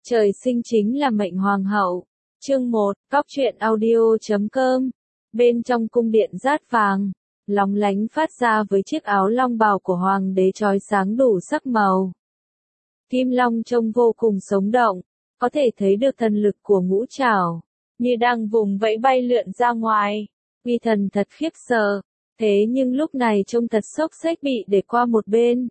Trời sinh chính là mệnh hoàng hậu. Chương 1, Cóc truyện audio.com. Bên trong cung điện dát vàng, lóng lánh phát ra với chiếc áo long bào của hoàng đế chói sáng đủ sắc màu. Kim long trông vô cùng sống động, có thể thấy được thần lực của ngũ trảo, như đang vùng vẫy bay lượn ra ngoài. Uy thần thật khiếp sợ, thế nhưng lúc này trông thật xốc xếch bị để qua một bên.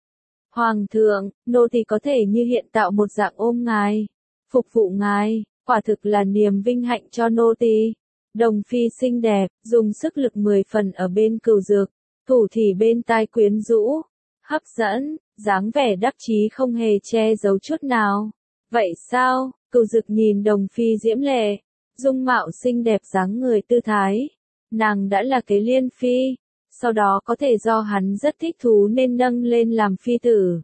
Hoàng thượng, nô tỳ có thể như hiện tạo một dạng ôm ngài, phục vụ ngài, quả thực là niềm vinh hạnh cho nô tỳ. Đồng phi xinh đẹp, dùng sức lực 10 phần ở bên cừu dược, thủ thì bên tai quyến rũ, hấp dẫn, dáng vẻ đắc chí không hề che giấu chút nào. Vậy sao? Cừu dược nhìn đồng phi diễm lệ, dung mạo xinh đẹp dáng người tư thái. Nàng đã là kế liên phi, sau đó có thể do hắn rất thích thú nên nâng lên làm phi tử.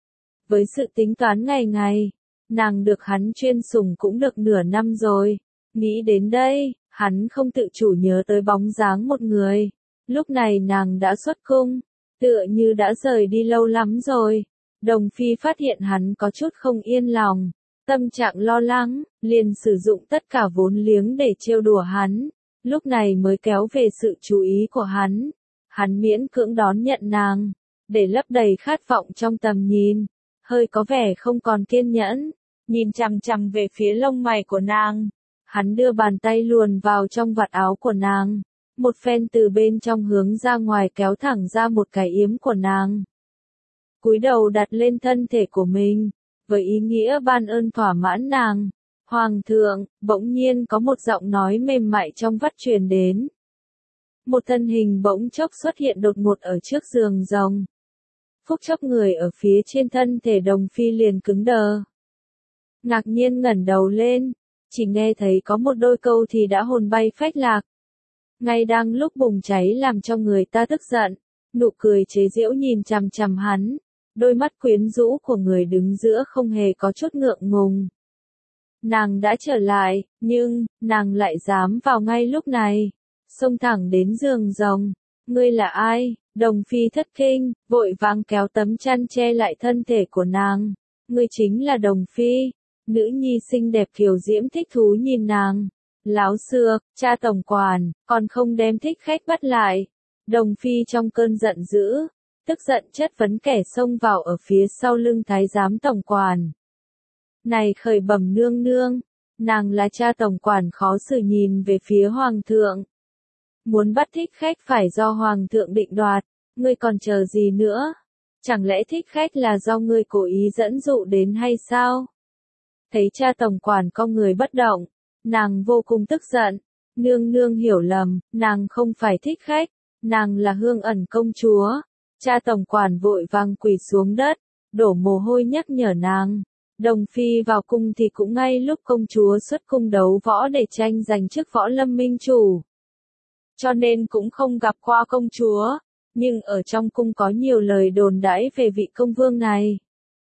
Với sự tính toán ngày ngày, nàng được hắn chuyên sủng cũng được nửa năm rồi. Nghĩ đến đây, hắn không tự chủ nhớ tới bóng dáng một người. Lúc này nàng đã xuất cung, tựa như đã rời đi lâu lắm rồi. Đồng phi phát hiện hắn có chút không yên lòng, tâm trạng lo lắng, liền sử dụng tất cả vốn liếng để trêu đùa hắn. Lúc này mới kéo về sự chú ý của hắn. Hắn miễn cưỡng đón nhận nàng, để lấp đầy khát vọng trong tầm nhìn, hơi có vẻ không còn kiên nhẫn, nhìn chằm chằm về phía lông mày của nàng. Hắn đưa bàn tay luồn vào trong vạt áo của nàng, một phen từ bên trong hướng ra ngoài kéo thẳng ra một cái yếm của nàng. Cúi đầu đặt lên thân thể của mình, với ý nghĩa ban ơn thỏa mãn nàng. Hoàng thượng, bỗng nhiên có một giọng nói mềm mại trong vắt truyền đến. Một thân hình bỗng chốc xuất hiện đột ngột ở trước giường rồng. Phúc chốc người ở phía trên thân thể đồng phi liền cứng đờ. Ngạc nhiên ngẩng đầu lên, chỉ nghe thấy có một đôi câu thì đã hồn bay phách lạc. Ngay đang lúc bùng cháy làm cho người ta tức giận, nụ cười chế giễu nhìn chằm chằm hắn, đôi mắt quyến rũ của người đứng giữa không hề có chút ngượng ngùng. Nàng đã trở lại, nhưng, nàng lại dám vào ngay lúc này. Xông thẳng đến giường rồng. Ngươi là ai? Đồng phi thất kinh, vội vàng kéo tấm chăn che lại thân thể của nàng. Ngươi chính là đồng phi. Nữ nhi xinh đẹp kiều diễm thích thú nhìn nàng. Láo xược, cha tổng quản, còn không đem thích khách bắt lại. Đồng phi trong cơn giận dữ, tức giận chất vấn kẻ xông vào ở phía sau lưng thái giám tổng quản. Này khởi bẩm nương nương, nàng là cha tổng quản khó xử nhìn về phía hoàng thượng. Muốn bắt thích khách phải do hoàng thượng định đoạt, ngươi còn chờ gì nữa? Chẳng lẽ thích khách là do ngươi cố ý dẫn dụ đến hay sao? Thấy cha tổng quản con người bất động, nàng vô cùng tức giận. Nương nương hiểu lầm, nàng không phải thích khách, nàng là Hương Ẩn công chúa. Cha tổng quản vội vàng quỳ xuống đất, đổ mồ hôi nhắc nhở nàng. Đồng phi vào cung thì cũng ngay lúc công chúa xuất cung đấu võ để tranh giành chức võ lâm minh chủ. Cho nên cũng không gặp qua công chúa, nhưng ở trong cung có nhiều lời đồn đãi về vị công vương này.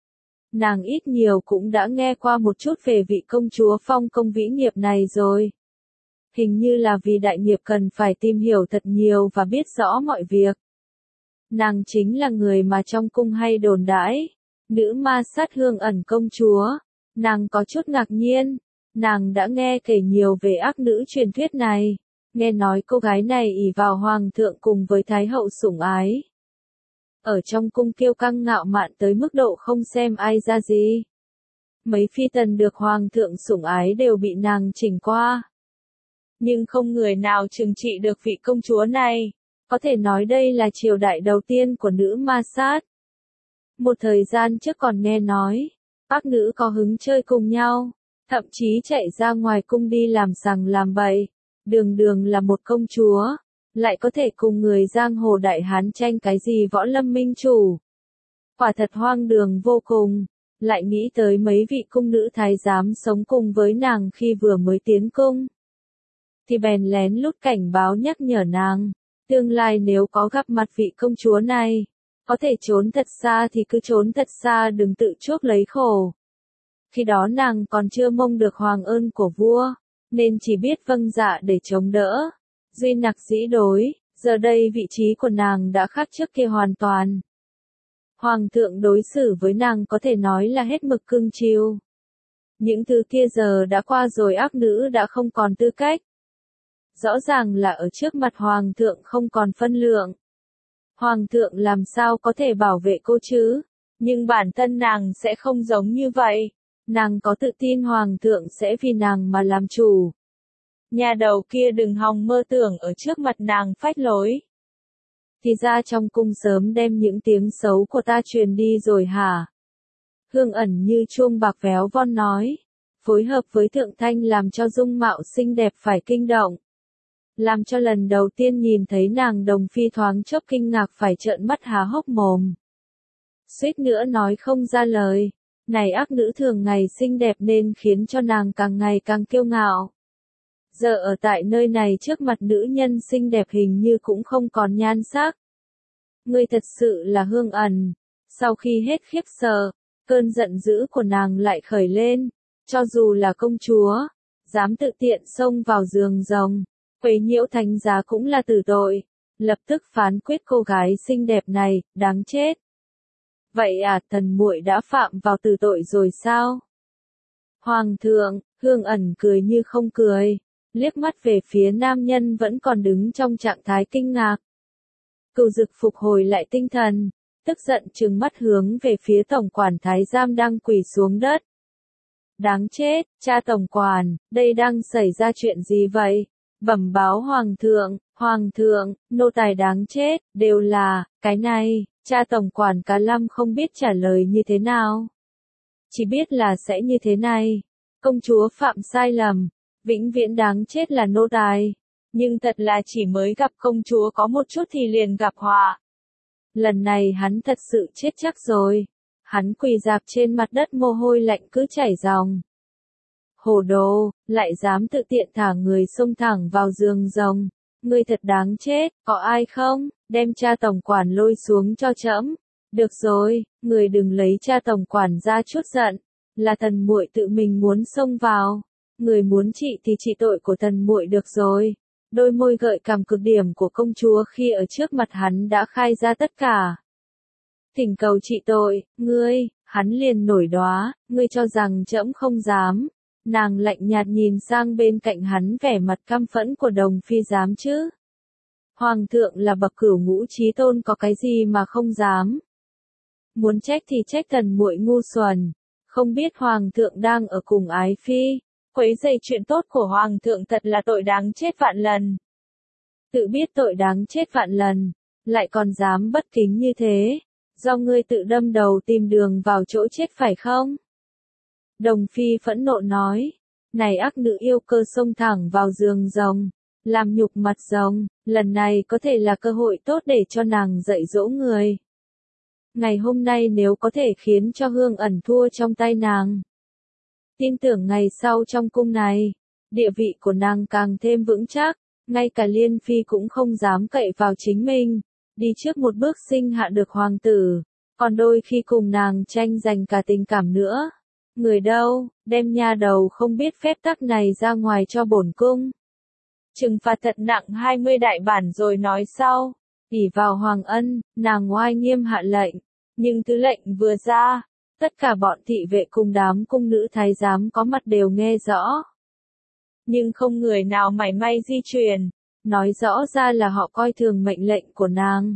Nàng ít nhiều cũng đã nghe qua một chút về vị công chúa phong công vĩ nghiệp này rồi. Hình như là vì đại nghiệp cần phải tìm hiểu thật nhiều và biết rõ mọi việc. Nàng chính là người mà trong cung hay đồn đãi. Nữ ma sát Hương Ẩn công chúa. Nàng có chút ngạc nhiên. Nàng đã nghe kể nhiều về ác nữ truyền thuyết này. Nghe nói cô gái này ỷ vào hoàng thượng cùng với thái hậu sủng ái. Ở trong cung kiêu căng ngạo mạn tới mức độ không xem ai ra gì. Mấy phi tần được hoàng thượng sủng ái đều bị nàng chỉnh qua. Nhưng không người nào trừng trị được vị công chúa này. Có thể nói đây là triều đại đầu tiên của nữ ma sát. Một thời gian trước còn nghe nói, các nữ có hứng chơi cùng nhau, thậm chí chạy ra ngoài cung đi làm sằng làm bậy. Đường đường là một công chúa, lại có thể cùng người giang hồ đại hán tranh cái gì võ lâm minh chủ. Quả thật hoang đường vô cùng, lại nghĩ tới mấy vị cung nữ thái giám sống cùng với nàng khi vừa mới tiến cung. Thì bèn lén lút cảnh báo nhắc nhở nàng, tương lai nếu có gặp mặt vị công chúa này, có thể trốn thật xa thì cứ trốn thật xa đừng tự chuốc lấy khổ. Khi đó nàng còn chưa mong được hoàng ơn của vua, nên chỉ biết vâng dạ để chống đỡ. Duy nặc dĩ đối, giờ đây vị trí của nàng đã khác trước kia hoàn toàn. Hoàng thượng đối xử với nàng có thể nói là hết mực cưng chiều. Những thứ kia giờ đã qua rồi, ác nữ đã không còn tư cách. Rõ ràng là ở trước mặt hoàng thượng không còn phân lượng. Hoàng thượng làm sao có thể bảo vệ cô chứ? Nhưng bản thân nàng sẽ không giống như vậy. Nàng có tự tin hoàng thượng sẽ vì nàng mà làm chủ. Nhà đầu kia đừng hòng mơ tưởng ở trước mặt nàng phách lối. Thì ra trong cung sớm đem những tiếng xấu của ta truyền đi rồi hả? Hương Ẩn như chuông bạc véo von nói. Phối hợp với Thượng Thanh làm cho dung mạo xinh đẹp phải kinh động. Làm cho lần đầu tiên nhìn thấy nàng Đồng Phi thoáng chốc kinh ngạc phải trợn mắt há hốc mồm. Suýt nữa nói không ra lời. Này ác nữ thường ngày xinh đẹp nên khiến cho nàng càng ngày càng kiêu ngạo. Giờ ở tại nơi này trước mặt nữ nhân xinh đẹp hình như cũng không còn nhan sắc. Ngươi thật sự là Hương Ẩn. Sau khi hết khiếp sợ, cơn giận dữ của nàng lại khởi lên. Cho dù là công chúa, dám tự tiện xông vào giường rồng, quấy nhiễu thánh giá cũng là tử tội. Lập tức phán quyết cô gái xinh đẹp này, đáng chết. Vậy à, thần muội đã phạm vào tử tội rồi sao? Hoàng thượng, Hương Ẩn cười như không cười, liếc mắt về phía nam nhân vẫn còn đứng trong trạng thái kinh ngạc. Cửu Dực phục hồi lại tinh thần, tức giận trừng mắt hướng về phía tổng quản thái giám đang quỳ xuống đất. Đáng chết, cha tổng quản, đây đang xảy ra chuyện gì vậy? Bẩm báo hoàng thượng, nô tài đáng chết, đều là, cái này, cha tổng quản Cá Lâm không biết trả lời như thế nào. Chỉ biết là sẽ như thế này, công chúa phạm sai lầm, vĩnh viễn đáng chết là nô tài. Nhưng thật là chỉ mới gặp công chúa có một chút thì liền gặp họa. Lần này hắn thật sự chết chắc rồi. Hắn quỳ rạp trên mặt đất mồ hôi lạnh cứ chảy ròng. Hồ đồ, lại dám tự tiện thả người xông thẳng vào giường rồng. Ngươi thật đáng chết, có ai không? Đem cha tổng quản lôi xuống cho trẫm. Được rồi, người đừng lấy cha tổng quản ra chút giận. Là thần muội tự mình muốn xông vào. Người muốn trị thì trị tội của thần muội được rồi. Đôi môi gợi cảm cực điểm của công chúa khi ở trước mặt hắn đã khai ra tất cả. Thỉnh cầu trị tội, ngươi, hắn liền nổi đoá, ngươi cho rằng trẫm không dám. Nàng lạnh nhạt nhìn sang bên cạnh hắn vẻ mặt căm phẫn của Đồng Phi dám chứ. Hoàng thượng là bậc cửu ngũ chí tôn có cái gì mà không dám. Muốn trách thì trách thần muội ngu xuẩn, không biết hoàng thượng đang ở cùng ái phi. Quấy rầy chuyện tốt của hoàng thượng thật là tội đáng chết vạn lần. Tự biết tội đáng chết vạn lần, lại còn dám bất kính như thế. Do ngươi tự đâm đầu tìm đường vào chỗ chết phải không? Đồng Phi phẫn nộ nói. Này ác nữ yêu cơ xông thẳng vào giường rồng, làm nhục mặt rồng, lần này có thể là cơ hội tốt để cho nàng dạy dỗ người. Ngày hôm nay nếu có thể khiến cho Hương Ẩn thua trong tay nàng, tin tưởng ngày sau trong cung này, địa vị của nàng càng thêm vững chắc, ngay cả Liên Phi cũng không dám cậy vào chính mình, đi trước một bước sinh hạ được hoàng tử, còn đôi khi cùng nàng tranh giành cả tình cảm nữa. Người đâu, đem nha đầu không biết phép tắc này ra ngoài cho bổn cung. Trừng phạt thật nặng 20 đại bản rồi nói sau. Ỷ vào hoàng ân, nàng oai nghiêm hạ lệnh, nhưng thứ lệnh vừa ra, tất cả bọn thị vệ cùng đám cung nữ thái giám có mặt đều nghe rõ. Nhưng không người nào mảy may di chuyển, nói rõ ra là họ coi thường mệnh lệnh của nàng.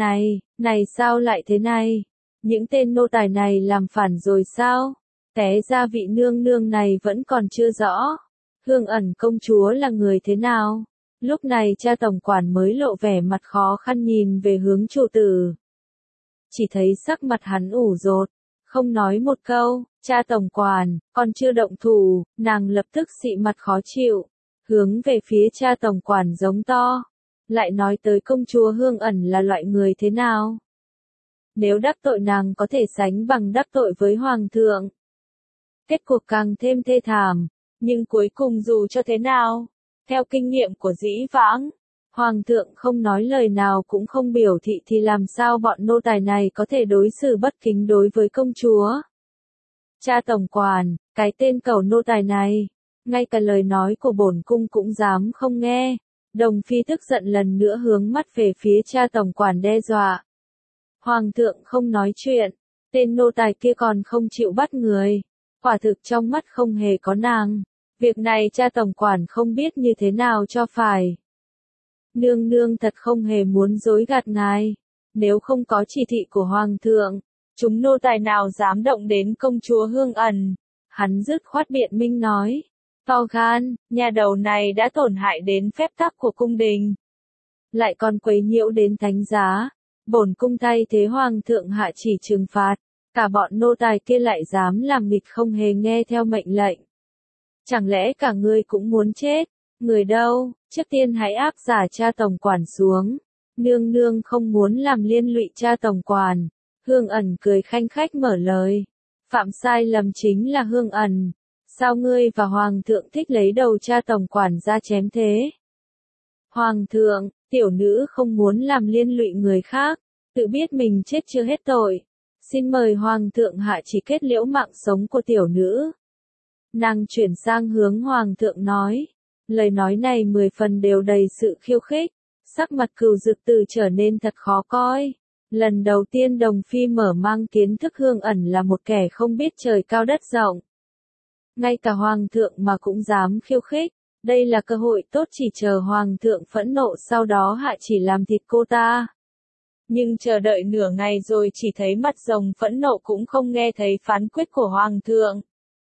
Này sao lại thế này? Những tên nô tài này làm phản rồi sao? Té ra vị nương nương này vẫn còn chưa rõ. Hương Ẩn công chúa là người thế nào? Lúc này cha tổng quản mới lộ vẻ mặt khó khăn nhìn về hướng chủ tử. Chỉ thấy sắc mặt hắn ủ rột, không nói một câu, cha tổng quản, còn chưa động thủ, nàng lập tức xị mặt khó chịu, hướng về phía cha tổng quản giống to, lại nói tới công chúa Hương Ẩn là loại người thế nào. Nếu đắc tội nàng có thể sánh bằng đắc tội với hoàng thượng. Kết cuộc càng thêm thê thảm, nhưng cuối cùng dù cho thế nào, theo kinh nghiệm của dĩ vãng, hoàng thượng không nói lời nào cũng không biểu thị thì làm sao bọn nô tài này có thể đối xử bất kính đối với công chúa. Cha tổng quản, cái tên cẩu nô tài này, ngay cả lời nói của bổn cung cũng dám không nghe. Đồng Phi tức giận lần nữa hướng mắt về phía cha tổng quản đe dọa. Hoàng thượng không nói chuyện, tên nô tài kia còn không chịu bắt người. Quả thực trong mắt không hề có nàng. Việc này cha tổng quản không biết như thế nào cho phải. Nương nương thật không hề muốn dối gạt ngài. Nếu không có chỉ thị của hoàng thượng, chúng nô tài nào dám động đến công chúa Hương Ẩn. Hắn dứt khoát biện minh nói. To gan, nhà đầu này đã tổn hại đến phép tắc của cung đình. Lại còn quấy nhiễu đến thánh giá. Bổn cung thay thế hoàng thượng hạ chỉ trừng phạt. Cả bọn nô tài kia lại dám làm nghịch không hề nghe theo mệnh lệnh. Chẳng lẽ cả ngươi cũng muốn chết? Người đâu, trước tiên hãy áp giả cha tổng quản xuống. Nương nương không muốn làm liên lụy cha tổng quản. Hương Ẩn cười khanh khách mở lời. Phạm sai lầm chính là Hương Ẩn. Sao ngươi và hoàng thượng thích lấy đầu cha tổng quản ra chém thế? Hoàng thượng, tiểu nữ không muốn làm liên lụy người khác, tự biết mình chết chưa hết tội. Xin mời hoàng thượng hạ chỉ kết liễu mạng sống của tiểu nữ. Nàng chuyển sang hướng hoàng thượng nói. Lời nói này 10 phần đều đầy sự khiêu khích. Sắc mặt Cửu Dực Tử trở nên thật khó coi. Lần đầu tiên Đồng Phi mở mang kiến thức Hương Ẩn là một kẻ không biết trời cao đất rộng. Ngay cả hoàng thượng mà cũng dám khiêu khích. Đây là cơ hội tốt, chỉ chờ hoàng thượng phẫn nộ sau đó hạ chỉ làm thịt cô ta. Nhưng chờ đợi nửa ngày rồi chỉ thấy mặt rồng phẫn nộ cũng không nghe thấy phán quyết của hoàng thượng.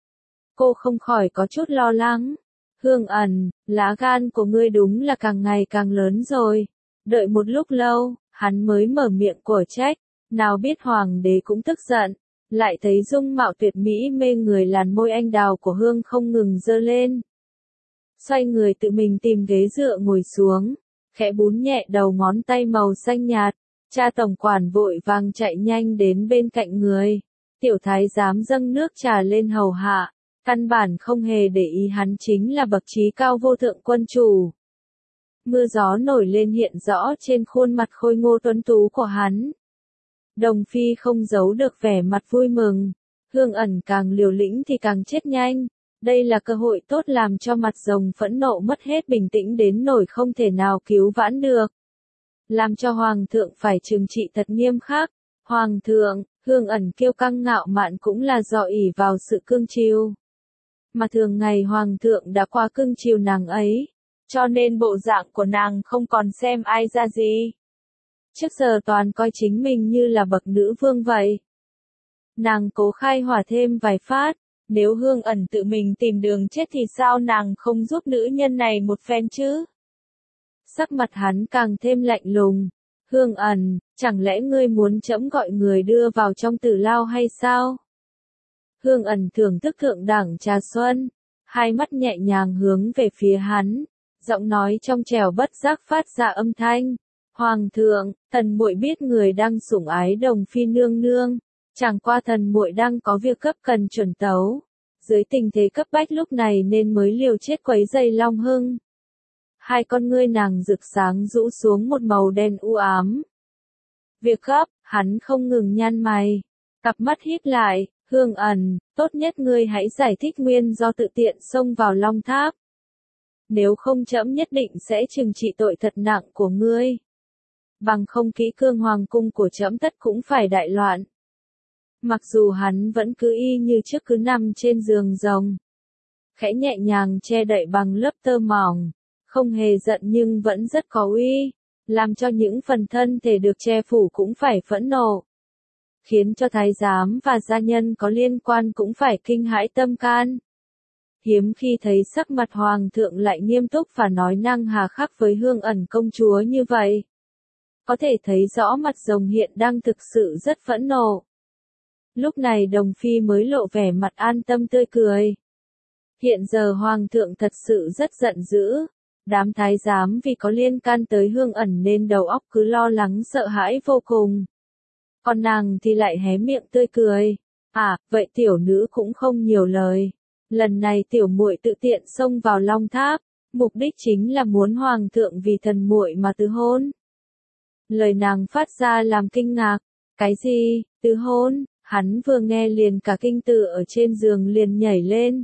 Cô không khỏi có chút lo lắng. Hương Ẩn, lá gan của ngươi đúng là càng ngày càng lớn rồi. Đợi một lúc lâu, hắn mới mở miệng của trách. Nào biết hoàng đế cũng tức giận. Lại thấy dung mạo tuyệt mỹ mê người làn môi anh đào của Hương không ngừng dơ lên. Xoay người tự mình tìm ghế dựa ngồi xuống. Khẽ bún nhẹ đầu ngón tay màu xanh nhạt. Cha tổng quản vội vàng chạy nhanh đến bên cạnh người. Tiểu thái giám dâng nước trà lên hầu hạ. Căn bản không hề để ý hắn chính là bậc trí cao vô thượng quân chủ. Mưa gió nổi lên hiện rõ trên khuôn mặt khôi ngô tuấn tú của hắn. Đồng Phi không giấu được vẻ mặt vui mừng. Hương Ẩn càng liều lĩnh thì càng chết nhanh. Đây là cơ hội tốt làm cho mặt rồng phẫn nộ mất hết bình tĩnh đến nỗi không thể nào cứu vãn được. Làm cho hoàng thượng phải trừng trị thật nghiêm khắc. Hoàng thượng, Hương Ẩn kiêu căng ngạo mạn cũng là do ỷ vào sự cương chiều. Mà thường ngày hoàng thượng đã qua cưng chiều nàng ấy, cho nên bộ dạng của nàng không còn xem ai ra gì. Trước giờ toàn coi chính mình như là bậc nữ vương vậy. Nàng cố khai hỏa thêm vài phát, nếu Hương Ẩn tự mình tìm đường chết thì sao nàng không giúp nữ nhân này một phen chứ? Sắc mặt hắn càng thêm lạnh lùng. Hương Ẩn, chẳng lẽ ngươi muốn trẫm gọi người đưa vào trong tử lao hay sao? Hương Ẩn thưởng thức thượng đẳng trà xuân, hai mắt nhẹ nhàng hướng về phía hắn, giọng nói trong trẻo bất giác phát ra âm thanh. Hoàng thượng, thần muội biết người đang sủng ái Đồng Phi nương nương, chẳng qua thần muội đang có việc cấp cần chuẩn tấu. Dưới tình thế cấp bách lúc này nên mới liều chết quấy rầy Long Hưng. Hai con ngươi nàng rực sáng rũ xuống một màu đen u ám. Việc gấp, hắn không ngừng nhăn mày, cặp mắt híp lại. Hương Ẩn, tốt nhất ngươi hãy giải thích nguyên do tự tiện xông vào Long Tháp. Nếu không trẫm nhất định sẽ trừng trị tội thật nặng của ngươi. Bằng không kỹ cương hoàng cung của trẫm tất cũng phải đại loạn. Mặc dù hắn vẫn cứ y như trước cứ nằm trên giường rồng. Khẽ nhẹ nhàng che đậy bằng lớp tơ mỏng. Không hề giận nhưng vẫn rất có uy. Làm cho những phần thân thể được che phủ cũng phải phẫn nộ. Khiến cho thái giám và gia nhân có liên quan cũng phải kinh hãi tâm can. Hiếm khi thấy sắc mặt hoàng thượng lại nghiêm túc và nói năng hà khắc với Hương Ẩn công chúa như vậy. Có thể thấy rõ mặt rồng hiện đang thực sự rất phẫn nộ. Lúc này Đồng Phi mới lộ vẻ mặt an tâm tươi cười. Hiện giờ hoàng thượng thật sự rất giận dữ. Đám thái giám vì có liên can tới Hương Ẩn nên đầu óc cứ lo lắng sợ hãi vô cùng. Còn nàng thì lại hé miệng tươi cười. À, vậy tiểu nữ cũng không nhiều lời. Lần này tiểu muội tự tiện xông vào Long Tháp, mục đích chính là muốn hoàng thượng vì thần muội mà từ hôn. Lời nàng phát ra làm kinh ngạc. Cái gì, từ hôn? Hắn vừa nghe liền cả kinh tử ở trên giường liền nhảy lên.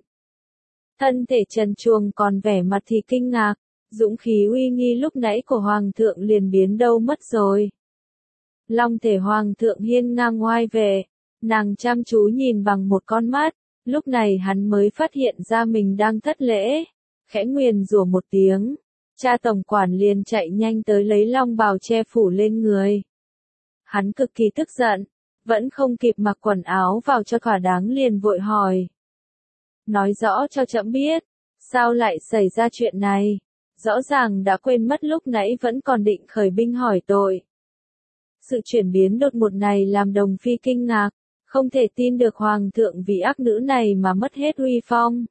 Thân thể trần truồng còn vẻ mặt thì kinh ngạc. Dũng khí uy nghi lúc nãy của hoàng thượng liền biến đâu mất rồi. Long thể hoàng thượng hiên ngang oai vệ, nàng chăm chú nhìn bằng một con mắt, Lúc này hắn mới phát hiện ra mình đang thất lễ, khẽ nguyền rủa một tiếng. Cha tổng quản liền chạy nhanh tới lấy long bào che phủ lên người. Hắn cực kỳ tức giận, vẫn không kịp mặc quần áo vào cho thỏa đáng liền vội hỏi. Nói rõ cho trẫm biết, sao lại xảy ra chuyện này? Rõ ràng đã quên mất lúc nãy vẫn còn định khởi binh hỏi tội. Sự chuyển biến đột ngột này làm Đồng Phi kinh ngạc, không thể tin được hoàng thượng vì ác nữ này mà mất hết uy phong.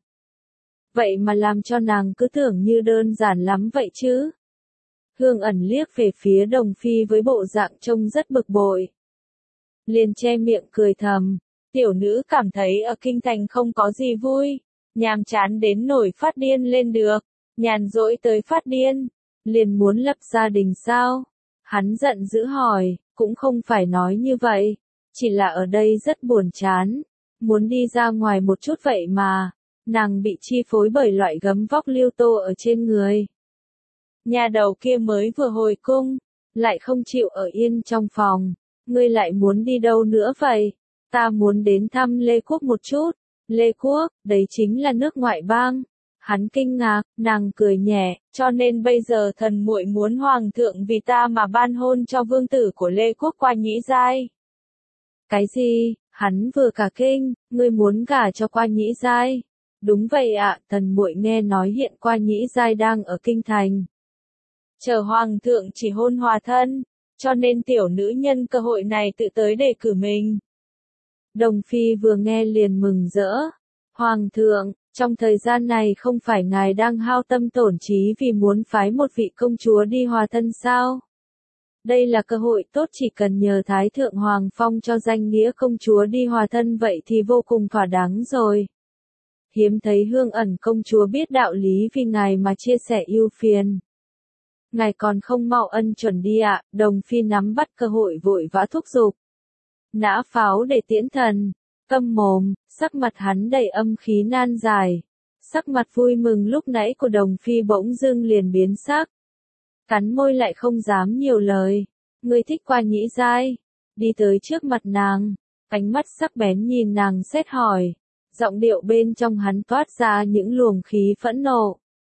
Vậy mà làm cho nàng cứ tưởng như đơn giản lắm vậy chứ. Hương ẩn liếc về phía Đồng Phi với bộ dạng trông rất bực bội. Liền che miệng cười thầm, tiểu nữ cảm thấy ở kinh thành không có gì vui, nhàm chán đến nổi phát điên lên được, nhàn rỗi tới phát điên, liền muốn lập gia đình sao? Hắn giận dữ hỏi, cũng không phải nói như vậy, chỉ là ở đây rất buồn chán, muốn đi ra ngoài một chút vậy mà. Nàng bị chi phối bởi loại gấm vóc lưu tô ở trên người. Nhà đầu kia mới vừa hồi cung, lại không chịu ở yên trong phòng. Ngươi lại muốn đi đâu nữa vậy? Ta muốn đến thăm Lê Quốc một chút. Lê Quốc, đấy chính là nước ngoại bang. Hắn kinh ngạc, nàng cười nhẹ, cho nên bây giờ thần muội muốn hoàng thượng vì ta mà ban hôn cho vương tử của Lê Quốc Qua Nhĩ Giai. Cái gì? Hắn vừa cả kinh, ngươi muốn gả cho Qua Nhĩ Giai? Đúng vậy ạ, thần muội nghe nói hiện Qua Nhĩ Giai đang ở kinh thành. Chờ hoàng thượng chỉ hôn hòa thân, cho nên tiểu nữ nhân cơ hội này tự tới đề cử mình. Đồng Phi vừa nghe liền mừng rỡ. Hoàng thượng, trong thời gian này không phải ngài đang hao tâm tổn trí vì muốn phái một vị công chúa đi hòa thân sao? Đây là cơ hội tốt, chỉ cần nhờ Thái Thượng Hoàng phong cho danh nghĩa công chúa đi hòa thân vậy thì vô cùng thỏa đáng rồi. Hiếm thấy Hương Ẩn công chúa biết đạo lý vì ngài mà chia sẻ ưu phiền. Ngài còn không mau ân chuẩn đi ạ, Đồng Phi nắm bắt cơ hội vội vã thúc giục. Nã pháo để tiễn thần, câm mồm, sắc mặt hắn đầy âm khí nan giải. Sắc mặt vui mừng lúc nãy của Đồng Phi bỗng dưng liền biến sắc. Cắn môi lại không dám nhiều lời. Ngươi thích Qua Nhĩ Giai, đi tới trước mặt nàng, ánh mắt sắc bén nhìn nàng xét hỏi. Giọng điệu bên trong hắn toát ra những luồng khí phẫn nộ.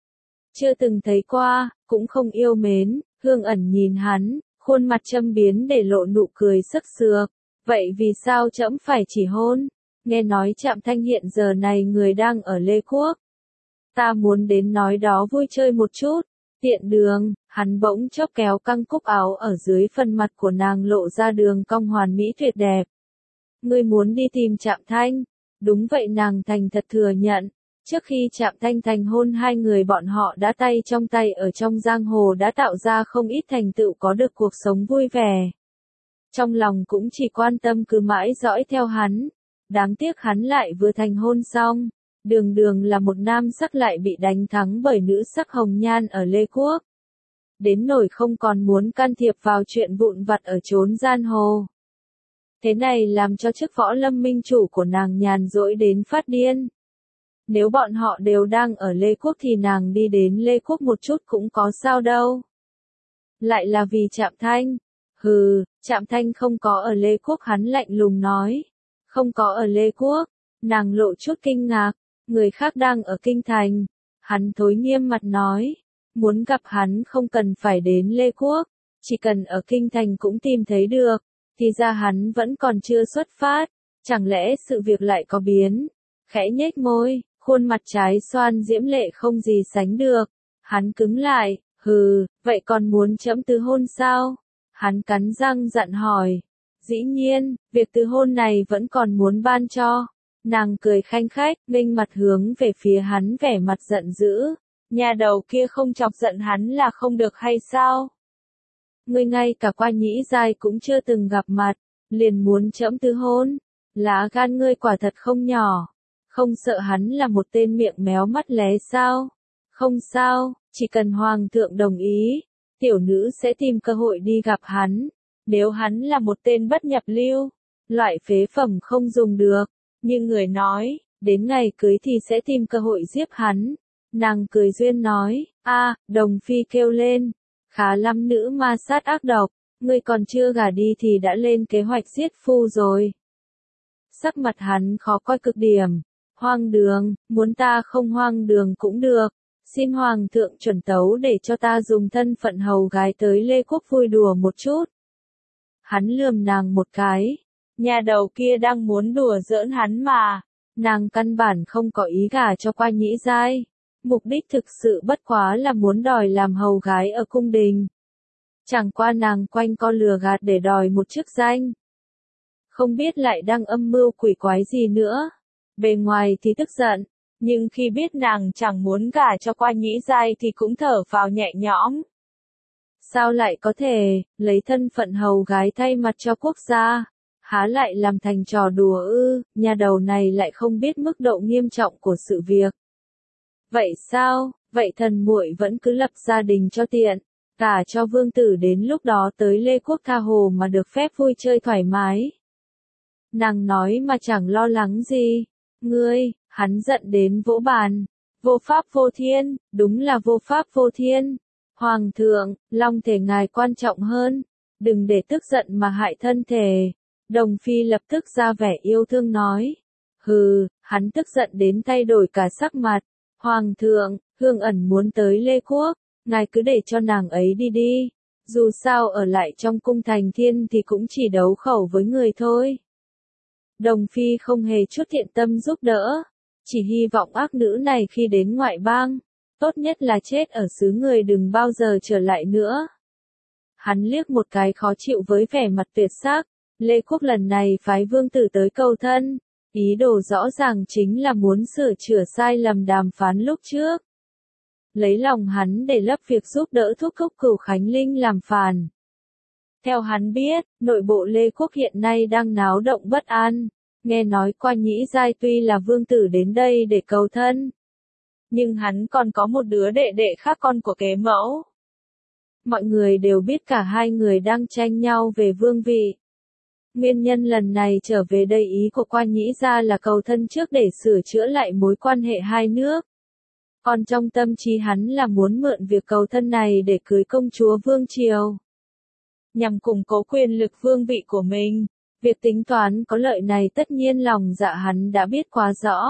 Chưa từng thấy qua, cũng không yêu mến, Hương Ẩn nhìn hắn, khuôn mặt châm biếm để lộ nụ cười sức sược. Vậy vì sao trẫm phải chỉ hôn? Nghe nói Trạm Thanh hiện giờ này người đang ở Lê Quốc. Ta muốn đến nói đó vui chơi một chút. Tiện đường, hắn bỗng chốc kéo căng cúc áo ở dưới phần mặt của nàng lộ ra đường cong hoàn mỹ tuyệt đẹp. Ngươi muốn đi tìm Trạm Thanh? Đúng vậy, nàng thành thật thừa nhận. Trước khi Trạm Thanh thành hôn hai người bọn họ đã tay trong tay ở trong giang hồ đã tạo ra không ít thành tựu, có được cuộc sống vui vẻ. Trong lòng cũng chỉ quan tâm cứ mãi dõi theo hắn. Đáng tiếc hắn lại vừa thành hôn xong. Đường đường là một nam sắc lại bị đánh thắng bởi nữ sắc hồng nhan ở Lê Quốc. Đến nỗi không còn muốn can thiệp vào chuyện vụn vặt ở chốn giang hồ. Thế này làm cho chức võ lâm minh chủ của nàng nhàn rỗi đến phát điên. Nếu bọn họ đều đang ở Lê Quốc thì nàng đi đến Lê Quốc một chút cũng có sao đâu. Lại là vì Trạm Thanh. Hừ, Trạm Thanh không có ở Lê Quốc, hắn lạnh lùng nói. Không có ở Lê Quốc. Nàng lộ chút kinh ngạc. Người khác đang ở kinh thành. Hắn thối nghiêm mặt nói. Muốn gặp hắn không cần phải đến Lê Quốc. Chỉ cần ở kinh thành cũng tìm thấy được. Thì ra hắn vẫn còn chưa xuất phát. Chẳng lẽ sự việc lại có biến? Khẽ nhếch môi, khuôn mặt trái xoan diễm lệ không gì sánh được. Hắn cứng lại, hừ, vậy còn muốn trẫm từ hôn sao? Hắn cắn răng dặn hỏi. Dĩ nhiên, việc từ hôn này vẫn còn muốn ban cho. Nàng cười khanh khách, nghênh mặt hướng về phía hắn vẻ mặt giận dữ. Nhà đầu kia không chọc giận hắn là không được hay sao? Ngươi ngay cả Qua Nhĩ Giai cũng chưa từng gặp mặt, liền muốn trẫm từ hôn. Lá gan ngươi quả thật không nhỏ. Không sợ hắn là một tên miệng méo mắt lé sao? Không sao, chỉ cần hoàng thượng đồng ý, tiểu nữ sẽ tìm cơ hội đi gặp hắn. Nếu hắn là một tên bất nhập lưu, loại phế phẩm không dùng được, như người nói, đến ngày cưới thì sẽ tìm cơ hội giết hắn. Nàng cười duyên nói, Đồng Phi kêu lên, khá lắm nữ ma sát ác độc, ngươi còn chưa gả đi thì đã lên kế hoạch giết phu rồi. Sắc mặt hắn khó coi cực điểm, Hoang đường, muốn ta không hoang đường cũng được. Xin hoàng thượng chuẩn tấu để cho ta dùng thân phận hầu gái tới Lê Quốc vui đùa một chút. Hắn lườm nàng một cái. Nhà đầu kia đang muốn đùa giỡn hắn mà. Nàng căn bản không có ý gả cho Qua Nhĩ Giai. Mục đích thực sự bất quá là muốn đòi làm hầu gái ở cung đình. Chẳng qua nàng quanh co lừa gạt để đòi một chức danh. Không biết lại đang âm mưu quỷ quái gì nữa. Bề ngoài thì tức giận, nhưng khi biết nàng chẳng muốn gả cho Qua Nhĩ Giai thì cũng thở phào nhẹ nhõm. Sao lại có thể, lấy thân phận hầu gái thay mặt cho quốc gia, há lại làm thành trò đùa ư, nhà đầu này lại không biết mức độ nghiêm trọng của sự việc. Vậy sao, vậy thần muội vẫn cứ lập gia đình cho tiện, gả cho vương tử đến lúc đó tới Lê Quốc tha hồ mà được phép vui chơi thoải mái. Nàng nói mà chẳng lo lắng gì. Ngươi, hắn giận đến vỗ bàn. Vô pháp vô thiên, đúng là vô pháp vô thiên. Hoàng thượng, long thể ngài quan trọng hơn. Đừng để tức giận mà hại thân thể. Đồng Phi lập tức ra vẻ yêu thương nói. Hừ, hắn tức giận đến thay đổi cả sắc mặt. Hoàng thượng, Hương Ẩn muốn tới Lê Quốc, ngài cứ để cho nàng ấy đi đi. Dù sao ở lại trong cung thành thiên thì cũng chỉ đấu khẩu với người thôi. Đồng Phi không hề chút thiện tâm giúp đỡ, chỉ hy vọng ác nữ này khi đến ngoại bang, tốt nhất là chết ở xứ người đừng bao giờ trở lại nữa. Hắn liếc một cái khó chịu với vẻ mặt tuyệt sắc, Lê Quốc lần này phái vương tử tới cầu thân, ý đồ rõ ràng chính là muốn sửa chữa sai lầm đàm phán lúc trước. Lấy lòng hắn để lấp việc giúp đỡ thúc thúc Cửu Khánh Linh làm phản. Theo hắn biết, nội bộ Lê Quốc hiện nay đang náo động bất an, nghe nói Qua Nhĩ Giai tuy là vương tử đến đây để cầu thân, nhưng hắn còn có một đứa đệ đệ khác con của kế mẫu. Mọi người đều biết cả hai người đang tranh nhau về vương vị. Nguyên nhân lần này trở về đây ý của Qua Nhĩ Gia là cầu thân trước để sửa chữa lại mối quan hệ hai nước. Còn trong tâm trí hắn là muốn mượn việc cầu thân này để cưới công chúa Vương Triều. Nhằm củng cố quyền lực vương vị của mình, việc tính toán có lợi này tất nhiên lòng dạ hắn đã biết quá rõ.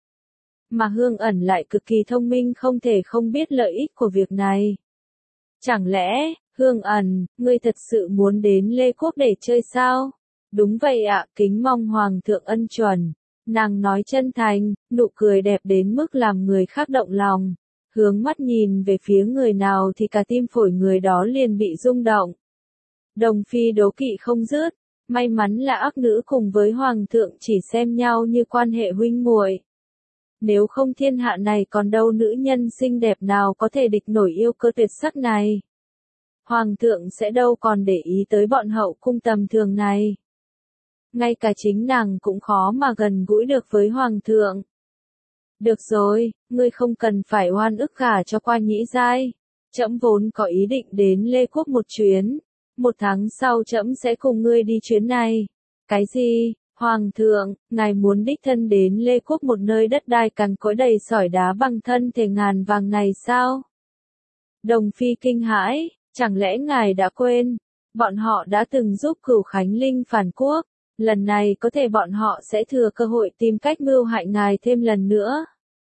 Mà Hương Ẩn lại cực kỳ thông minh không thể không biết lợi ích của việc này. Chẳng lẽ, Hương Ẩn, ngươi thật sự muốn đến Lê Quốc để chơi sao? Đúng vậy ạ, kính mong Hoàng thượng ân chuẩn. Nàng nói chân thành, nụ cười đẹp đến mức làm người khác động lòng. Hướng mắt nhìn về phía người nào thì cả tim phổi người đó liền bị rung động. Đồng Phi đố kỵ không dứt, may mắn là ác nữ cùng với Hoàng thượng chỉ xem nhau như quan hệ huynh muội. Nếu không thiên hạ này còn đâu nữ nhân xinh đẹp nào có thể địch nổi yêu cơ tuyệt sắc này. Hoàng thượng sẽ đâu còn để ý tới bọn hậu cung tầm thường này. Ngay cả chính nàng cũng khó mà gần gũi được với Hoàng thượng. Được rồi, ngươi không cần phải oan ức gả cho Qua Nhĩ Giai. Trẫm vốn có ý định đến Lê Quốc một chuyến. 1 tháng sau trẫm sẽ cùng ngươi đi chuyến này. Cái gì? Hoàng thượng, ngài muốn đích thân đến Lê Quốc một nơi đất đai cằn cỗi đầy sỏi đá bằng thân thể ngàn vàng này sao? Đồng Phi kinh hãi, chẳng lẽ ngài đã quên? Bọn họ đã từng giúp Cửu Khánh Linh phản quốc. Lần này có thể bọn họ sẽ thừa cơ hội tìm cách mưu hại ngài thêm lần nữa.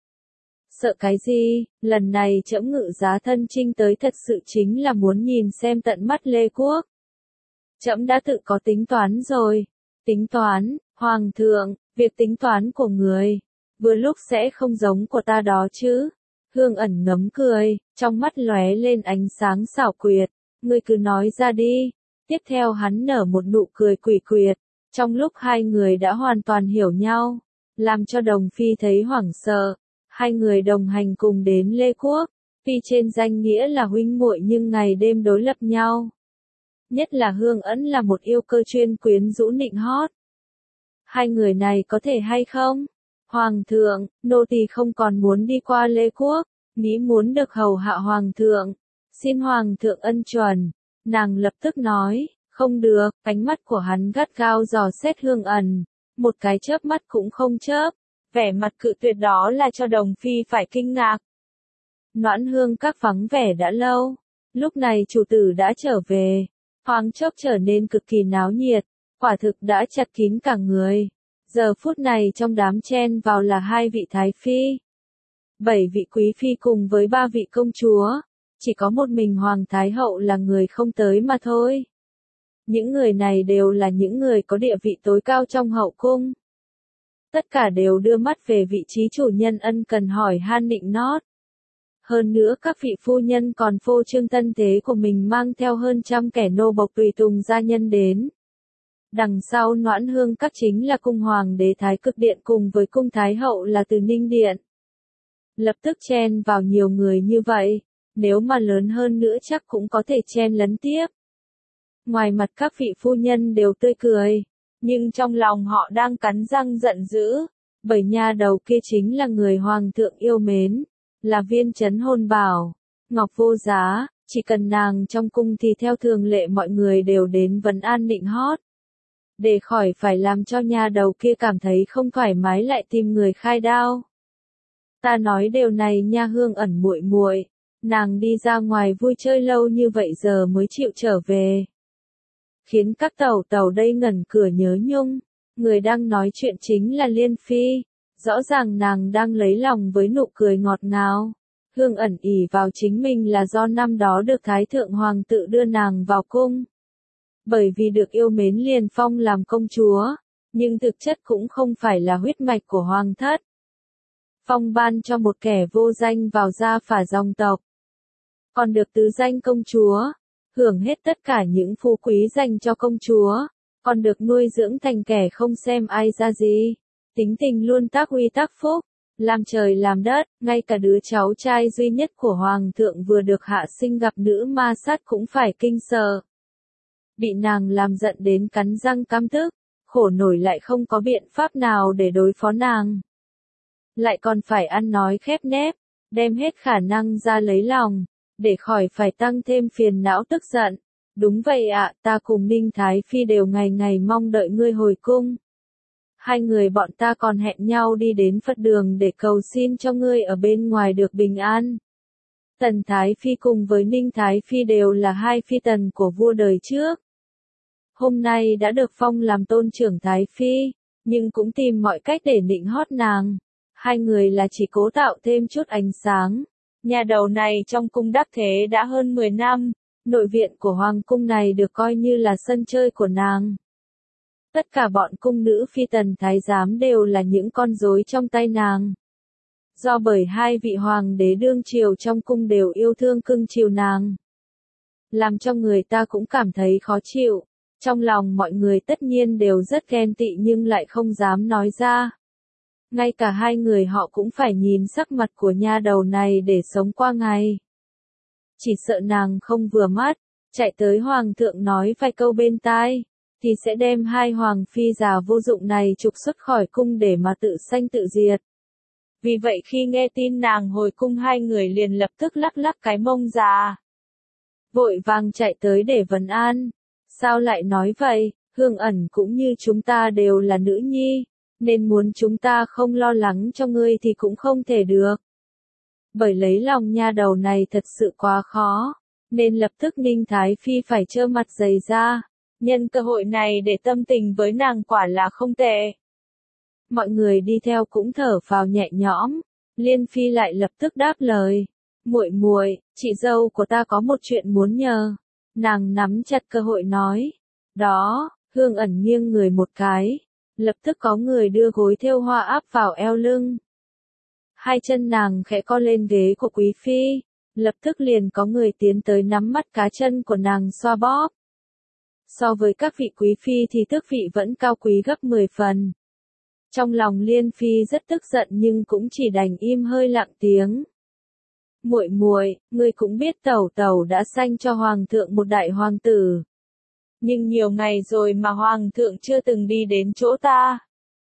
Sợ cái gì, lần này trẫm ngự giá thân chinh tới thật sự chính là muốn nhìn xem tận mắt Lê Quốc. Trẫm đã tự có tính toán rồi. Tính toán, Hoàng thượng, việc tính toán của người, vừa lúc sẽ không giống của ta đó chứ. Hương Ẩn ngấm cười, trong mắt lóe lên ánh sáng xảo quyệt, ngươi cứ nói ra đi. Tiếp theo hắn nở một nụ cười quỷ quyệt, trong lúc hai người đã hoàn toàn hiểu nhau, làm cho Đồng Phi thấy hoảng sợ. Hai người đồng hành cùng đến Lê Quốc, tuy trên danh nghĩa là huynh muội nhưng ngày đêm đối lập nhau. Nhất là Hương Ẩn là một yêu cơ chuyên quyến rũ nịnh hót. Hai người này có thể hay không? Hoàng thượng, nô tỳ không còn muốn đi qua Lê Quốc, nghĩ muốn được hầu hạ Hoàng thượng. Xin Hoàng thượng ân chuẩn. Nàng lập tức nói, không được, ánh mắt của hắn gắt gao dò xét Hương Ẩn, một cái chớp mắt cũng không chớp. Vẻ mặt cự tuyệt đó là cho Đồng Phi phải kinh ngạc. Noãn Hương các vắng vẻ đã lâu, lúc này chủ tử đã trở về, thoáng chốc trở nên cực kỳ náo nhiệt, quả thực đã chật kín cả người. Giờ phút này trong đám chen vào là 2 vị thái phi, 7 vị quý phi cùng với 3 vị công chúa, chỉ có một mình Hoàng Thái Hậu là người không tới mà thôi. Những người này đều là những người có địa vị tối cao trong hậu cung. Tất cả đều đưa mắt về vị trí chủ nhân ân cần hỏi han nịnh nót. Hơn nữa các vị phu nhân còn phô trương tân thế của mình mang theo hơn 100 kẻ nô bộc tùy tùng gia nhân đến. Đằng sau Noãn Hương các chính là cung hoàng đế Thái Cực Điện cùng với cung Thái Hậu là Từ Ninh Điện. Lập tức chen vào nhiều người như vậy, nếu mà lớn hơn nữa chắc cũng có thể chen lấn tiếp. Ngoài mặt các vị phu nhân đều tươi cười, nhưng trong lòng họ đang cắn răng giận dữ, bởi nha đầu kia chính là người hoàng thượng yêu mến, là Viên Chấn Hôn Bảo, Ngọc Vô Giá, chỉ cần nàng trong cung thì theo thường lệ mọi người đều đến vấn an nịnh hót. Để khỏi phải làm cho nha đầu kia cảm thấy không thoải mái lại tìm người khai đao. Ta nói điều này nha Hương Ẩn muội muội, nàng đi ra ngoài vui chơi lâu như vậy giờ mới chịu trở về. Khiến các tẩu tẩu đây ngẩn cửa nhớ nhung, người đang nói chuyện chính là Liên Phi, rõ ràng nàng đang lấy lòng với nụ cười ngọt ngào. Hương Ẩn ỷ vào chính mình là do năm đó được Thái Thượng Hoàng tự đưa nàng vào cung. Bởi vì được yêu mến liền phong làm công chúa, nhưng thực chất cũng không phải là huyết mạch của hoàng thất. Phong ban cho một kẻ vô danh vào gia phả dòng tộc. Còn được tứ danh công chúa, hưởng hết tất cả những phú quý dành cho công chúa, còn được nuôi dưỡng thành kẻ không xem ai ra gì. Tính tình luôn tác uy tác phúc, làm trời làm đất, ngay cả đứa cháu trai duy nhất của hoàng thượng vừa được hạ sinh gặp nữ ma sát cũng phải kinh sợ. Bị nàng làm giận đến cắn răng căm tức, khổ nổi lại không có biện pháp nào để đối phó nàng. Lại còn phải ăn nói khép nép, đem hết khả năng ra lấy lòng, để khỏi phải tăng thêm phiền não tức giận. Đúng vậy ạ, ta cùng Ninh Thái Phi đều ngày ngày mong đợi ngươi hồi cung. 2 người bọn ta còn hẹn nhau đi đến Phật đường để cầu xin cho ngươi ở bên ngoài được bình an. Tần Thái Phi cùng với Ninh Thái Phi đều là 2 phi tần của vua đời trước. Hôm nay đã được phong làm tôn trưởng Thái Phi, nhưng cũng tìm mọi cách để nịnh hót nàng. 2 người là chỉ cố tạo thêm chút ánh sáng. Nhà đầu này trong cung đắc thế đã hơn 10 năm, nội viện của hoàng cung này được coi như là sân chơi của nàng. Tất cả bọn cung nữ phi tần thái giám đều là những con rối trong tay nàng. Do bởi 2 vị hoàng đế đương triều trong cung đều yêu thương cưng chiều nàng, làm cho người ta cũng cảm thấy khó chịu. Trong lòng mọi người tất nhiên đều rất ghen tị nhưng lại không dám nói ra. Ngay cả 2 người họ cũng phải nhìn sắc mặt của nha đầu này để sống qua ngày. Chỉ sợ nàng không vừa mắt, chạy tới hoàng thượng nói vài câu bên tai, thì sẽ đem 2 hoàng phi già vô dụng này trục xuất khỏi cung để mà tự sanh tự diệt. Vì vậy khi nghe tin nàng hồi cung 2 người liền lập tức lắc lắc cái mông già, vội vàng chạy tới để vấn an. Sao lại nói vậy, Hương Ẩn cũng như chúng ta đều là nữ nhi, nên muốn chúng ta không lo lắng cho ngươi thì cũng không thể được. Bởi lấy lòng nha đầu này thật sự quá khó, nên lập tức Ninh Thái Phi phải trơ mặt dày ra, nhân cơ hội này để tâm tình với nàng quả là không tệ. Mọi người đi theo cũng thở phào nhẹ nhõm, Liên Phi lại lập tức đáp lời, muội muội, chị dâu của ta có một chuyện muốn nhờ. Nàng nắm chặt cơ hội nói, đó, Hương Ẩn nghiêng người một cái, lập tức có người đưa gối thêu hoa áp vào eo lưng. 2 chân nàng khẽ co lên ghế của quý phi, lập tức liền có người tiến tới nắm mắt cá chân của nàng xoa bóp. So với các vị quý phi thì tước vị vẫn cao quý gấp 10 phần. Trong lòng Liên Phi rất tức giận nhưng cũng chỉ đành im hơi lặng tiếng. Muội muội, ngươi cũng biết tẩu tẩu đã sanh cho hoàng thượng một đại hoàng tử. Nhưng nhiều ngày rồi mà hoàng thượng chưa từng đi đến chỗ ta.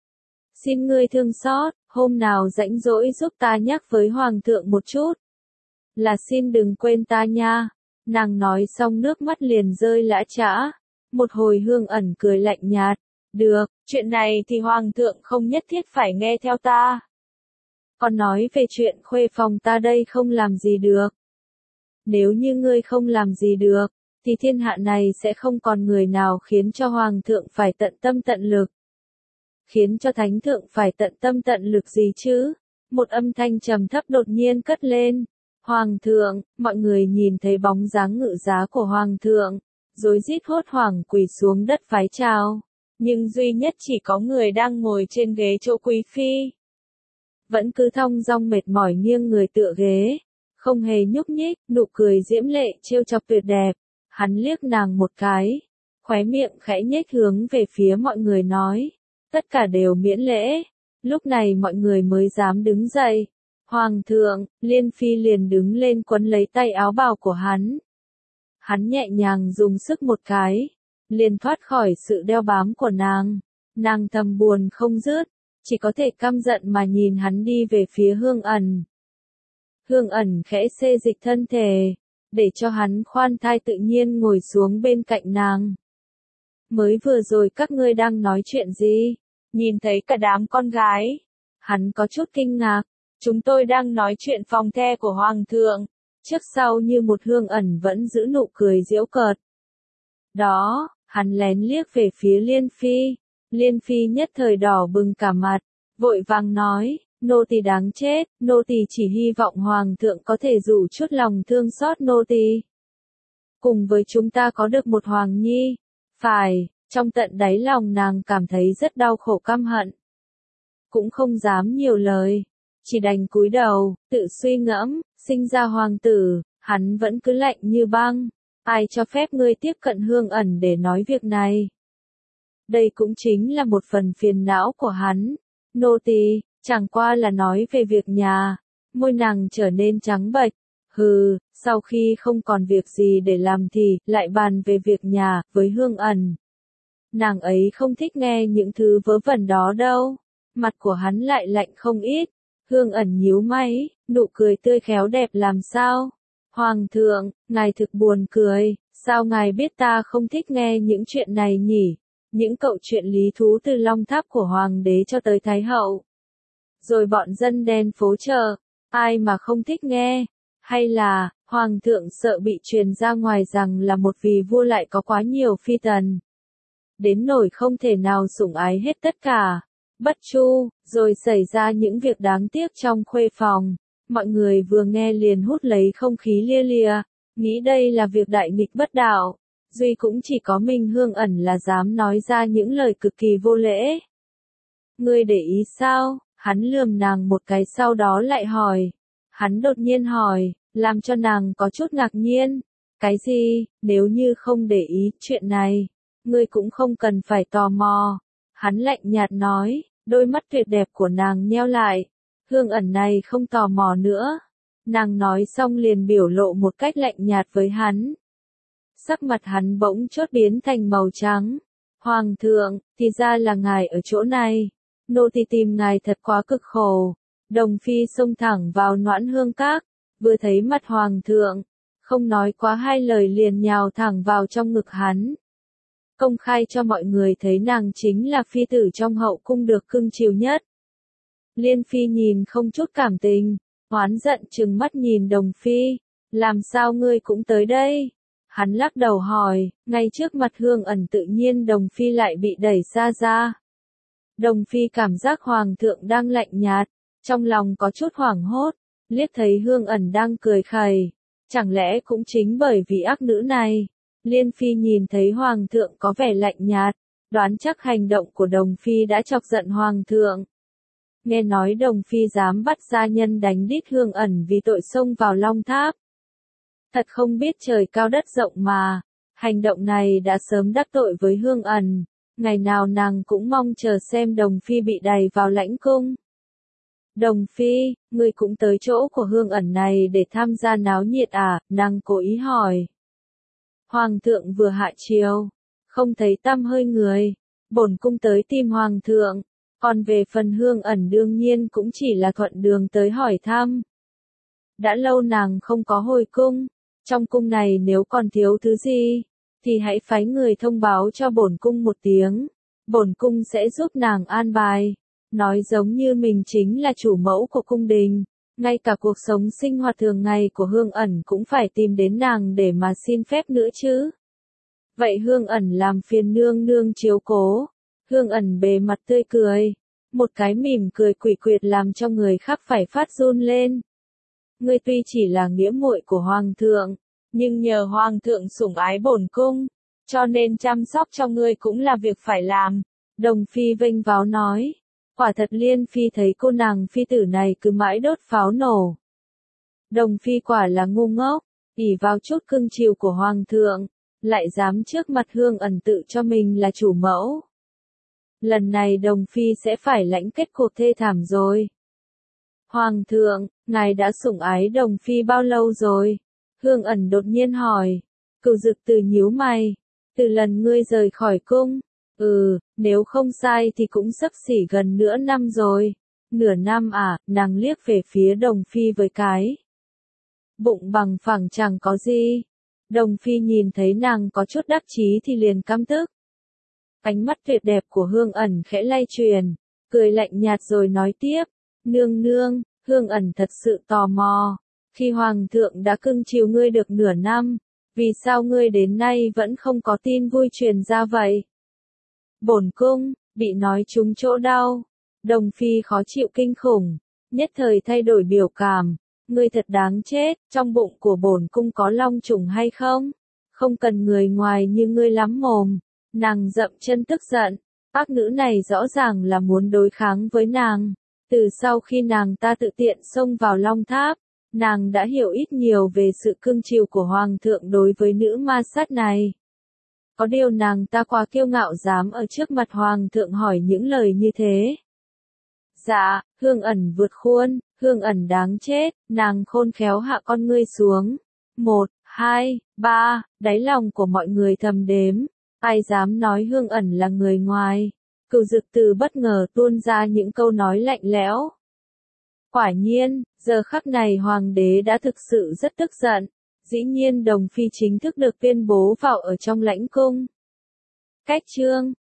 Xin ngươi thương xót, hôm nào rảnh rỗi giúp ta nhắc với hoàng thượng một chút. Là xin đừng quên ta nha. Nàng nói xong nước mắt liền rơi lã chã. Một hồi Hương Ẩn cười lạnh nhạt. Được, chuyện này thì hoàng thượng không nhất thiết phải nghe theo ta. Còn nói về chuyện khuê phòng ta đây không làm gì được. Nếu như ngươi không làm gì được, thì thiên hạ này sẽ không còn người nào khiến cho hoàng thượng phải tận tâm tận lực. khiến cho thánh thượng phải tận tâm tận lực gì chứ? Một âm thanh trầm thấp đột nhiên cất lên. Hoàng thượng, mọi người nhìn thấy bóng dáng ngự giá của Hoàng thượng, rối rít hốt hoảng quỳ xuống đất vái chào. Nhưng duy nhất chỉ có người đang ngồi trên ghế chỗ quý phi. Vẫn cứ thong dong mệt mỏi nghiêng người tựa ghế, không hề nhúc nhích, nụ cười diễm lệ trêu chọc tuyệt đẹp. Hắn liếc nàng một cái, khóe miệng khẽ nhếch hướng về phía mọi người nói, tất cả đều miễn lễ. Lúc này mọi người mới dám đứng dậy. Hoàng thượng, Liên Phi liền đứng lên quấn lấy tay áo bào của hắn. Hắn nhẹ nhàng dùng sức một cái, liền thoát khỏi sự đeo bám của nàng. Nàng thầm buồn không dứt, chỉ có thể căm giận mà nhìn hắn đi về phía Hương ẩn. Hương ẩn khẽ xê dịch thân thể, để cho hắn khoan thai tự nhiên ngồi xuống bên cạnh nàng. Mới vừa rồi các ngươi đang nói chuyện gì? Nhìn thấy cả đám con gái. Hắn có chút kinh ngạc. Chúng tôi đang nói chuyện phòng the của Hoàng thượng. Trước sau như một Hương ẩn vẫn giữ nụ cười giễu cợt. Đó, hắn lén liếc về phía Liên Phi. Liên Phi nhất thời đỏ bừng cả mặt, vội vàng nói, nô tỳ đáng chết, nô tỳ chỉ hy vọng Hoàng thượng có thể dụ chút lòng thương xót nô tỳ. Cùng với chúng ta có được một Hoàng nhi. Phải, trong tận đáy lòng nàng cảm thấy rất đau khổ căm hận. Cũng không dám nhiều lời, chỉ đành cúi đầu, tự suy ngẫm, sinh ra hoàng tử, hắn vẫn cứ lạnh như băng. Ai cho phép ngươi tiếp cận Hương ẩn để nói việc này? Đây cũng chính là một phần phiền não của hắn. Nô tỳ, chẳng qua là nói về việc nhà. Môi nàng trở nên trắng bệch. Hừ, sau khi không còn việc gì để làm thì lại bàn về việc nhà với Hương ẩn. Nàng ấy không thích nghe những thứ vớ vẩn đó đâu. Mặt của hắn lại lạnh không ít. Hương ẩn nhíu mày, nụ cười tươi khéo đẹp làm sao? Hoàng thượng, ngài thực buồn cười, sao ngài biết ta không thích nghe những chuyện này nhỉ? Những câu chuyện lý thú từ Long Tháp của Hoàng đế cho tới Thái hậu. Rồi bọn dân đen phố chợ, ai mà không thích nghe? Hay là, Hoàng thượng sợ bị truyền ra ngoài rằng là một vì vua lại có quá nhiều phi tần. Đến nỗi không thể nào sủng ái hết tất cả. Bất chu, rồi xảy ra những việc đáng tiếc trong khuê phòng. Mọi người vừa nghe liền hút lấy không khí lia lịa, nghĩ đây là việc đại nghịch bất đạo. Duy cũng chỉ có mình Hương ẩn là dám nói ra những lời cực kỳ vô lễ. Ngươi để ý sao? Hắn lườm nàng một cái sau đó lại hỏi. Hắn đột nhiên hỏi, làm cho nàng có chút ngạc nhiên. Cái gì, nếu như không để ý chuyện này, ngươi cũng không cần phải tò mò. Hắn lạnh nhạt nói, đôi mắt tuyệt đẹp của nàng nheo lại. Hương ẩn này không tò mò nữa. Nàng nói xong liền biểu lộ một cách lạnh nhạt với hắn. Sắc mặt hắn bỗng chốt biến thành màu trắng. Hoàng thượng, thì ra là ngài ở chỗ này. Nô tỳ tìm ngài thật quá cực khổ. Đồng Phi xông thẳng vào Noãn Hương Các, vừa thấy mặt Hoàng thượng, không nói quá hai lời liền nhào thẳng vào trong ngực hắn. Công khai cho mọi người thấy nàng chính là phi tử trong hậu cung được cưng chiều nhất. Liên Phi nhìn không chút cảm tình, oán giận trừng mắt nhìn Đồng Phi, làm sao ngươi cũng tới đây? Hắn lắc đầu hỏi, ngay trước mặt Hương ẩn tự nhiên Đồng Phi lại bị đẩy xa ra. Đồng Phi cảm giác Hoàng thượng đang lạnh nhạt, trong lòng có chút hoảng hốt, liếc thấy Hương ẩn đang cười khẩy, chẳng lẽ cũng chính bởi vì ác nữ này. Liên Phi nhìn thấy Hoàng thượng có vẻ lạnh nhạt, đoán chắc hành động của Đồng Phi đã chọc giận Hoàng thượng. Nghe nói Đồng Phi dám bắt gia nhân đánh đít Hương ẩn vì tội xông vào Long Tháp. Thật không biết trời cao đất rộng mà, hành động này đã sớm đắc tội với Hương ẩn, ngày nào nàng cũng mong chờ xem Đồng Phi bị đày vào lãnh cung. Đồng Phi, ngươi cũng tới chỗ của Hương ẩn này để tham gia náo nhiệt à? Nàng cố ý hỏi. Hoàng thượng vừa hạ chiều, không thấy tăm hơi người, bổn cung tới tìm Hoàng thượng, còn về phần Hương ẩn đương nhiên cũng chỉ là thuận đường tới hỏi thăm. Đã lâu nàng không có hồi cung, trong cung này nếu còn thiếu thứ gì, thì hãy phái người thông báo cho bổn cung một tiếng, bổn cung sẽ giúp nàng an bài. Nói giống như mình chính là chủ mẫu của cung đình, ngay cả cuộc sống sinh hoạt thường ngày của Hương ẩn cũng phải tìm đến nàng để mà xin phép nữa chứ. Vậy Hương ẩn làm phiền nương nương chiếu cố, Hương ẩn bề mặt tươi cười. Một cái mỉm cười quỷ quyệt làm cho người khác phải phát run lên. Ngươi tuy chỉ là nghĩa muội của hoàng thượng, nhưng nhờ hoàng thượng sủng ái bổn cung, cho nên chăm sóc cho ngươi cũng là việc phải làm. Đồng phi vênh váo nói. Quả thật Liên phi thấy cô nàng phi tử này cứ mãi đốt pháo nổ. Đồng phi quả là ngu ngốc, ỷ vào chút cưng chiều của hoàng thượng, lại dám trước mặt Hương ẩn tự cho mình là chủ mẫu. Lần này đồng phi sẽ phải lãnh kết cục thê thảm rồi. Hoàng thượng, ngài đã sủng ái đồng phi bao lâu rồi? Hương ẩn đột nhiên hỏi. Cửu Dực Từ nhíu mày. Từ lần ngươi rời khỏi cung. Nếu không sai thì cũng xấp xỉ gần nửa năm rồi. Nửa năm à? Nàng liếc về phía đồng phi với cái bụng bằng phẳng chẳng có gì. Đồng phi nhìn thấy nàng có chút đắc chí thì liền căm tức. Ánh mắt tuyệt đẹp của Hương ẩn khẽ lay truyền, cười lạnh nhạt rồi nói tiếp. Nương nương, Hương ẩn thật sự tò mò. Khi hoàng thượng đã cưng chiều ngươi được nửa năm, vì sao ngươi đến nay vẫn không có tin vui truyền ra vậy? Bổn cung, bị nói trúng chỗ đau. Đồng phi khó chịu kinh khủng, nhất thời thay đổi biểu cảm. Ngươi thật đáng chết, trong bụng của bổn cung có long trùng hay không? Không cần người ngoài như ngươi lắm mồm. Nàng dậm chân tức giận, ác nữ này rõ ràng là muốn đối kháng với nàng. Từ sau khi nàng ta tự tiện xông vào Long Tháp, nàng đã hiểu ít nhiều về sự cưng chiều của hoàng thượng đối với nữ ma sát này. Có điều nàng ta quá kiêu ngạo dám ở trước mặt hoàng thượng hỏi những lời như thế. Dạ, Hương ẩn vượt khuôn, Hương ẩn đáng chết, nàng khôn khéo hạ con ngươi xuống. 1, 2, 3, đáy lòng của mọi người thầm đếm. Ai dám nói Hương ẩn là người ngoài? Cửu Dực Từ bất ngờ tuôn ra những câu nói lạnh lẽo. Quả nhiên, giờ khắc này hoàng đế đã thực sự rất tức giận. Dĩ nhiên đồng phi chính thức được tuyên bố vào ở trong lãnh cung. Cách chương